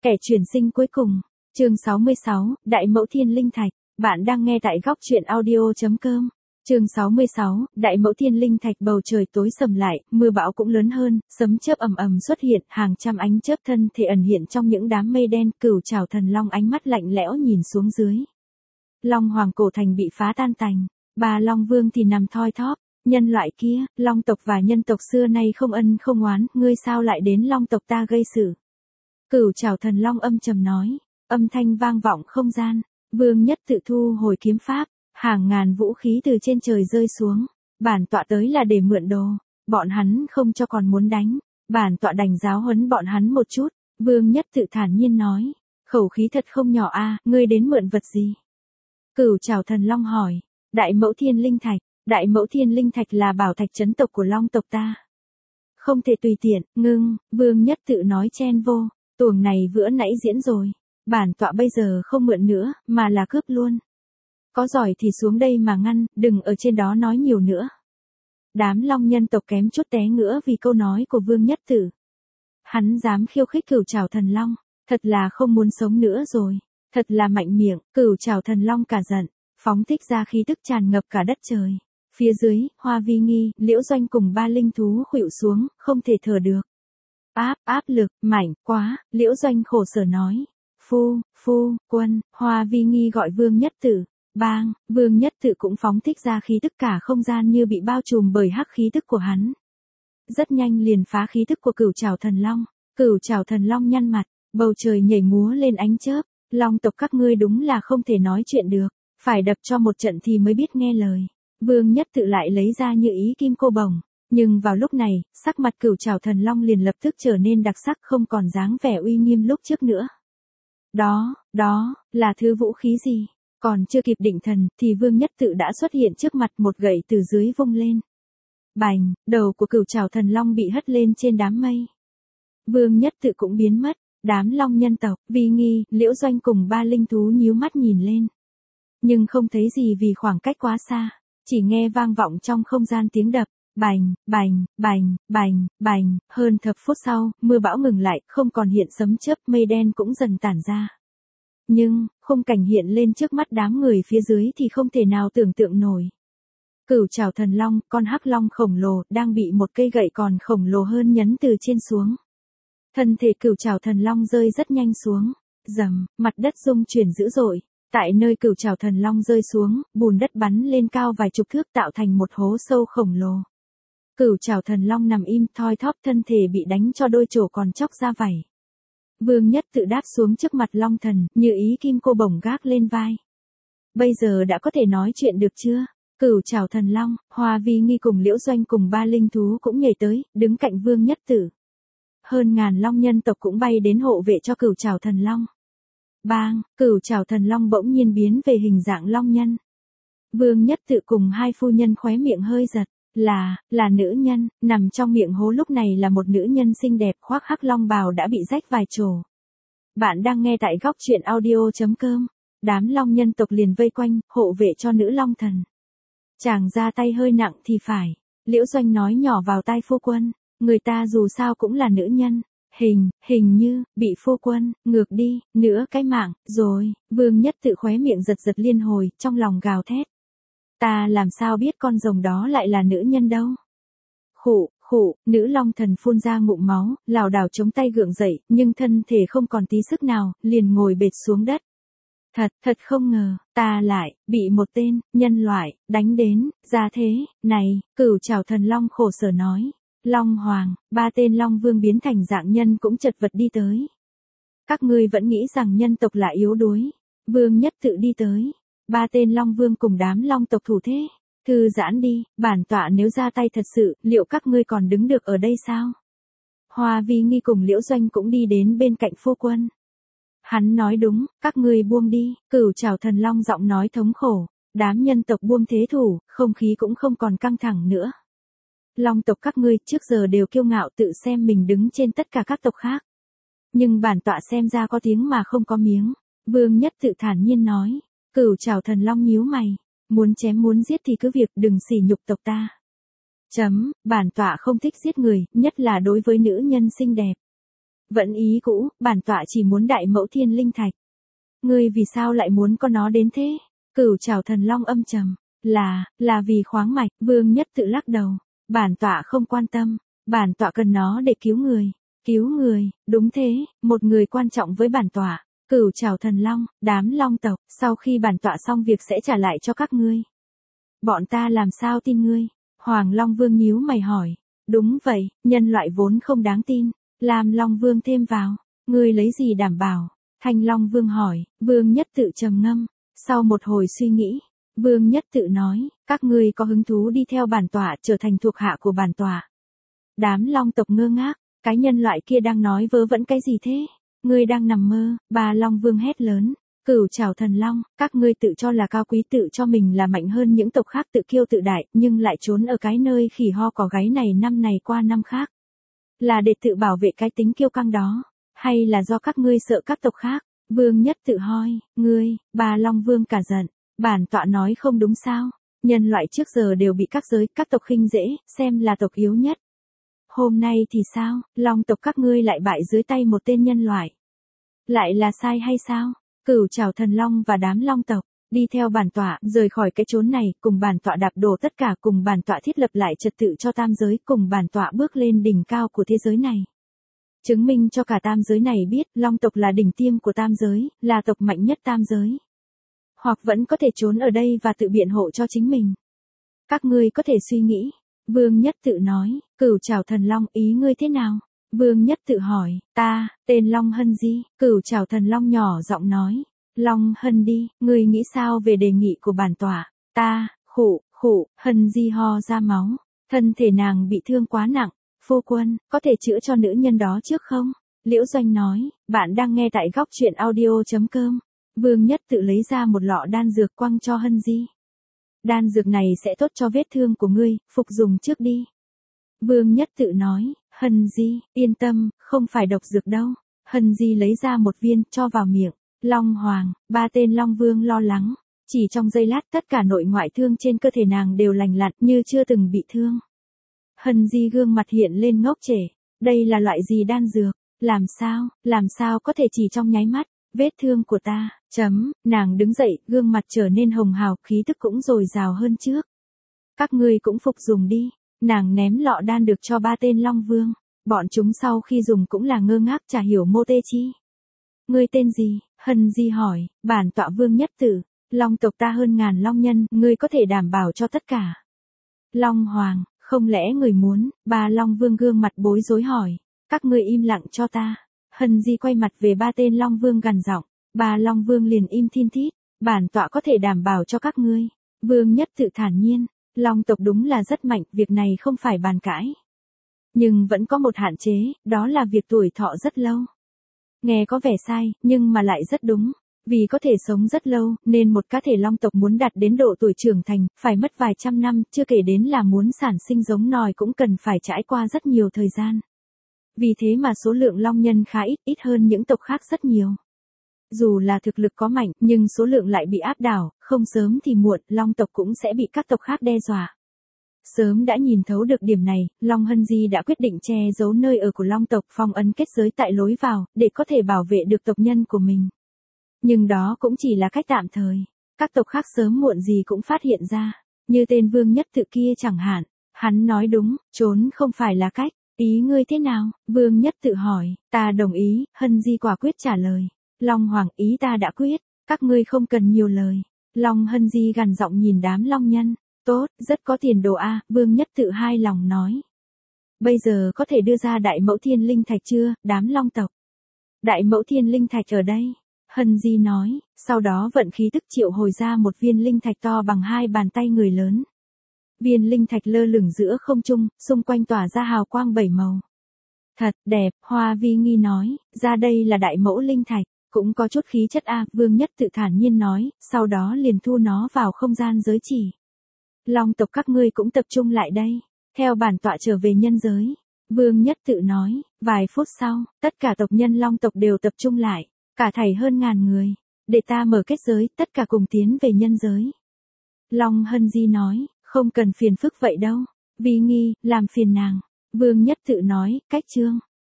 Kẻ chuyển sinh cuối cùng. Chương 66, Đại Mẫu Thiên Linh Thạch. Bạn đang nghe tại góc truyện audio.com. Chương 66, Đại Mẫu Thiên Linh Thạch. Bầu trời tối sầm lại, mưa bão cũng lớn hơn, sấm chớp ầm ầm xuất hiện, hàng trăm ánh chớp thân thể ẩn hiện trong những đám mây đen. Cửu Trảo Thần Long ánh mắt lạnh lẽo nhìn xuống dưới. Long Hoàng cổ thành bị phá tan tành, ba Long Vương thì nằm thoi thóp. Nhân loại kia, Long tộc và nhân tộc xưa nay không ân không oán, ngươi sao lại đến Long tộc ta gây sự? Cửu Trảo Thần Long âm trầm nói, âm thanh vang vọng không gian. Vương Nhất tự thu hồi kiếm pháp, hàng ngàn vũ khí từ trên trời rơi xuống. Bản tọa tới là để mượn đồ, bọn hắn không cho còn muốn đánh, bản tọa đành giáo huấn bọn hắn một chút. Vương Nhất tự thản nhiên nói, khẩu khí thật không nhỏ a, ngươi đến mượn vật gì? Cửu Trảo Thần Long hỏi, Đại Mẫu Thiên Linh Thạch. Đại Mẫu Thiên Linh Thạch là bảo thạch trấn tộc của Long tộc ta. Không thể tùy tiện, ngưng, Vương Nhất tự nói chen vô, tuồng này vừa nãy diễn rồi. Bản tọa bây giờ không mượn nữa, mà là cướp luôn. Có giỏi thì xuống đây mà ngăn, đừng ở trên đó nói nhiều nữa. Đám Long nhân tộc kém chút té ngửa vì câu nói của Vương Nhất Tử. Hắn dám khiêu khích Cửu Trảo Thần Long, thật là không muốn sống nữa rồi. Thật là mạnh miệng. Cửu Trảo Thần Long cả giận, phóng thích ra khí tức tràn ngập cả đất trời. Phía dưới, Hoa Vi Nghi, Liễu Doanh cùng ba linh thú khuỵu xuống, không thể thở được. Áp lực, mạnh quá, Liễu Doanh khổ sở nói. Phu quân, Hoa Vi Nghi gọi Vương Nhất Tử. Bang, Vương Nhất Tử cũng phóng thích ra khí tức, cả không gian như bị bao trùm bởi hắc khí tức của hắn. Rất nhanh liền phá khí tức của Cửu Trảo Thần Long. Cửu Trảo Thần Long nhăn mặt, bầu trời nhảy múa lên ánh chớp. Long tộc các ngươi đúng là không thể nói chuyện được, phải đập cho một trận thì mới biết nghe lời. Vương Nhất Tự lại lấy ra như ý kim cô bổng, nhưng vào lúc này, sắc mặt Cửu Trảo Thần Long liền lập tức trở nên đặc sắc, không còn dáng vẻ uy nghiêm lúc trước nữa. Đó là thứ vũ khí gì? Còn chưa kịp định thần, thì Vương Nhất Tự đã xuất hiện trước mặt, một gậy từ dưới vung lên. Bành, đầu của Cửu Trảo Thần Long bị hất lên trên đám mây. Vương Nhất Tự cũng biến mất, đám Long nhân tộc, Vi Nghi, Liễu Doanh cùng ba linh thú nhíu mắt nhìn lên. Nhưng không thấy gì vì khoảng cách quá xa, chỉ nghe vang vọng trong không gian tiếng đập. Bành, hơn thập phút sau, mưa bão ngừng lại, không còn hiện sấm chớp, mây đen cũng dần tản ra. Nhưng, khung cảnh hiện lên trước mắt đám người phía dưới thì không thể nào tưởng tượng nổi. Cửu Trảo Thần Long, con hắc long khổng lồ, đang bị một cây gậy còn khổng lồ hơn nhấn từ trên xuống. Thân thể Cửu Trảo Thần Long rơi rất nhanh xuống. Rầm, mặt đất rung chuyển dữ dội. Tại nơi Cửu Trảo Thần Long rơi xuống, bùn đất bắn lên cao vài chục thước tạo thành một hố sâu khổng lồ. Cửu Trảo Thần Long nằm im thoi thóp, thân thể bị đánh cho đôi chỗ còn chóc ra vảy. Vương Nhất Tự đáp xuống trước mặt Long Thần, như ý kim cô bổng gác lên vai. Bây giờ đã có thể nói chuyện được chưa? Cửu Trảo Thần Long, Hoa Vi Nghi cùng Liễu Doanh cùng ba linh thú cũng nhảy tới, đứng cạnh Vương Nhất Tự. Hơn ngàn Long nhân tộc cũng bay đến hộ vệ cho Cửu Trảo Thần Long. Bang, Cửu Trảo Thần Long bỗng nhiên biến về hình dạng long nhân. Vương Nhất Tự cùng hai phu nhân khóe miệng hơi giật, là nữ nhân, nằm trong miệng hố lúc này là một nữ nhân xinh đẹp khoác hắc long bào đã bị rách vài chỗ. Bạn đang nghe tại góc truyện audio.com. Đám Long nhân tộc liền vây quanh, hộ vệ cho nữ Long Thần. Chàng ra tay hơi nặng thì phải, Liễu Doanh nói nhỏ vào tai phu quân, người ta dù sao cũng là nữ nhân. Hình như, bị phu quân, ngược đi, nửa cái mạng, rồi. Vương Nhất Tự khóe miệng giật giật liên hồi, trong lòng gào thét. Ta làm sao biết con rồng đó lại là nữ nhân đâu. Khụ, nữ Long Thần phun ra ngụm máu, lảo đảo chống tay gượng dậy, nhưng thân thể không còn tí sức nào, liền ngồi bệt xuống đất. Thật không ngờ, ta lại, bị một tên, nhân loại, đánh đến, ra thế, này, Cửu Trảo Thần Long khổ sở nói. Long Hoàng, ba tên Long Vương biến thành dạng nhân cũng chật vật đi tới. Các ngươi vẫn nghĩ rằng nhân tộc là yếu đuối. Vương Nhất Tự đi tới. Ba tên Long Vương cùng đám Long tộc thủ thế. Thư giãn đi, bản tọa nếu ra tay thật sự, liệu các ngươi còn đứng được ở đây sao? Hoa Vi Nghi cùng Liễu Doanh cũng đi đến bên cạnh phu quân. Hắn nói đúng, các ngươi buông đi, Cửu Trảo Thần Long giọng nói thống khổ. Đám nhân tộc buông thế thủ, không khí cũng không còn căng thẳng nữa. Long tộc các ngươi trước giờ đều kiêu ngạo tự xem mình đứng trên tất cả các tộc khác. Nhưng bản tọa xem ra có tiếng mà không có miếng. Vương Nhất Tự thản nhiên nói. Cửu Trảo Thần Long nhíu mày. Muốn chém muốn giết thì cứ việc, đừng sỉ nhục tộc ta. Bản tọa không thích giết người, nhất là đối với nữ nhân xinh đẹp. Vẫn ý cũ, bản tọa chỉ muốn đại mẫu thiên linh thạch. Ngươi vì sao lại muốn có nó đến thế? Cửu Trảo Thần Long âm trầm. Là vì khoáng mạch, Vương Nhất tự lắc đầu. Bản tọa không quan tâm, bản tọa cần nó để cứu người. Cứu người, đúng thế, một người quan trọng với bản tọa. Cửu Trảo Thần Long, đám long tộc, sau khi bản tọa xong việc sẽ trả lại cho các ngươi. Bọn ta làm sao tin ngươi? Hoàng Long Vương nhíu mày hỏi. Đúng vậy, nhân loại vốn không đáng tin. Lam Long Vương thêm vào. Ngươi lấy gì đảm bảo? Thanh Long Vương hỏi. Vương Nhất tự trầm ngâm. Sau một hồi suy nghĩ, Vương Nhất tự nói, các ngươi có hứng thú đi theo bản tọa trở thành thuộc hạ của bản tọa. Đám long tộc ngơ ngác, cái nhân loại kia đang nói vớ vẩn cái gì thế? Ngươi đang nằm mơ, bà Long Vương hét lớn. Cửu Trảo Thần Long, các ngươi tự cho là cao quý, tự cho mình là mạnh hơn những tộc khác, tự kiêu tự đại, nhưng lại trốn ở cái nơi khỉ ho cỏ gáy này năm này qua năm khác. Là để tự bảo vệ cái tính kiêu căng đó, hay là do các ngươi sợ các tộc khác? Vương Nhất tự hỏi, ngươi, bà Long Vương cả giận, bản tọa nói không đúng sao? Nhân loại trước giờ đều bị các tộc khinh dễ, xem là tộc yếu nhất. Hôm nay thì sao, long tộc các ngươi lại bại dưới tay một tên nhân loại. Lại là sai hay sao? Cửu Trảo Thần Long và đám long tộc, đi theo bản tọa, rời khỏi cái chốn này, cùng bản tọa đạp đổ tất cả, cùng bản tọa thiết lập lại trật tự cho tam giới, cùng bản tọa bước lên đỉnh cao của thế giới này. Chứng minh cho cả tam giới này biết, long tộc là đỉnh tiêm của tam giới, là tộc mạnh nhất tam giới. Hoặc vẫn có thể trốn ở đây và tự biện hộ cho chính mình. Các ngươi có thể suy nghĩ. Vương Nhất tự nói, Cửu Trảo Thần Long, ý ngươi thế nào? Vương Nhất tự hỏi, ta, tên Long Hân Di. Cửu Trảo Thần Long nhỏ giọng nói, Long Hân đi, ngươi nghĩ sao về đề nghị của bản tọa? Ta, khụ, Hân Di ho ra máu, thân thể nàng bị thương quá nặng. Phu quân, có thể chữa cho nữ nhân đó trước không? Liễu Doanh nói, bạn đang nghe tại góc truyện audio.com. Vương Nhất tự lấy ra một lọ đan dược quăng cho Hân Di. Đan dược này sẽ tốt cho vết thương của ngươi, phục dùng trước đi. Vương Nhất tự nói, Hân Di, yên tâm, không phải độc dược đâu. Hân Di lấy ra một viên, cho vào miệng. Long Hoàng, ba tên Long Vương lo lắng. Chỉ trong giây lát tất cả nội ngoại thương trên cơ thể nàng đều lành lặn như chưa từng bị thương. Hân Di gương mặt hiện lên ngốc trệ. Đây là loại gì đan dược? Làm sao có thể chỉ trong nháy mắt? Vết thương của ta, nàng đứng dậy, gương mặt trở nên hồng hào, khí tức cũng dồi dào hơn trước. Các ngươi cũng phục dùng đi. Nàng ném lọ đan được cho ba tên Long Vương. Bọn chúng sau khi dùng cũng là ngơ ngác, chả hiểu mô tê chi. Ngươi tên gì? Hân Di hỏi. Bản tọa Vương Nhất Tử. Long tộc ta hơn ngàn long nhân, ngươi có thể đảm bảo cho tất cả. Long Hoàng, không lẽ người muốn? Ba Long Vương gương mặt bối rối hỏi. Các ngươi im lặng cho ta. Hân Di quay mặt về ba tên Long Vương gằn giọng. Ba Long Vương liền im thin thít. Bản tọa có thể đảm bảo cho các ngươi. Vương Nhất tự thản nhiên. Long tộc đúng là rất mạnh, việc này không phải bàn cãi. Nhưng vẫn có một hạn chế, đó là việc tuổi thọ rất lâu. Nghe có vẻ sai, nhưng mà lại rất đúng. Vì có thể sống rất lâu, nên một cá thể long tộc muốn đạt đến độ tuổi trưởng thành, phải mất vài trăm năm, chưa kể đến là muốn sản sinh giống nòi cũng cần phải trải qua rất nhiều thời gian. Vì thế mà số lượng long nhân khá ít hơn những tộc khác rất nhiều. Dù là thực lực có mạnh, nhưng số lượng lại bị áp đảo, không sớm thì muộn, long tộc cũng sẽ bị các tộc khác đe dọa. Sớm đã nhìn thấu được điểm này, Long Hân Di đã quyết định che giấu nơi ở của long tộc, phong ấn kết giới tại lối vào, để có thể bảo vệ được tộc nhân của mình. Nhưng đó cũng chỉ là cách tạm thời. Các tộc khác sớm muộn gì cũng phát hiện ra. Như tên Vương Nhất tự kia chẳng hạn. Hắn nói đúng, trốn không phải là cách. Ý ngươi thế nào? Vương Nhất tự hỏi. Ta đồng ý, Hân Di quả quyết trả lời. Long Hoàng, ý ta đã quyết. Các ngươi không cần nhiều lời. Long Hân Di gằn giọng nhìn đám long nhân. Tốt, rất có tiền đồ a. Vương Nhất tự hai lòng nói. Bây giờ có thể đưa ra đại mẫu thiên linh thạch chưa, đám long tộc? Đại mẫu thiên linh thạch ở đây. Hân Di nói, sau đó vận khí tức triệu hồi ra một viên linh thạch to bằng hai bàn tay người lớn. Viên linh thạch lơ lửng giữa không trung, xung quanh tỏa ra hào quang bảy màu. Thật đẹp, Hoa Vi Nghi nói, ra đây là đại mẫu linh thạch, cũng có chút khí chất a. Vương Nhất tự thản nhiên nói, sau đó liền thu nó vào không gian giới chỉ. Long tộc các ngươi cũng tập trung lại đây, theo bản tọa trở về nhân giới. Vương Nhất tự nói, vài phút sau, tất cả tộc nhân long tộc đều tập trung lại. Cả thảy hơn ngàn người. Để ta mở kết giới, tất cả cùng tiến về nhân giới. Long Hân Di nói, không cần phiền phức vậy đâu. Vi Nghi, làm phiền nàng. Vương Nhất tự nói, cách chương.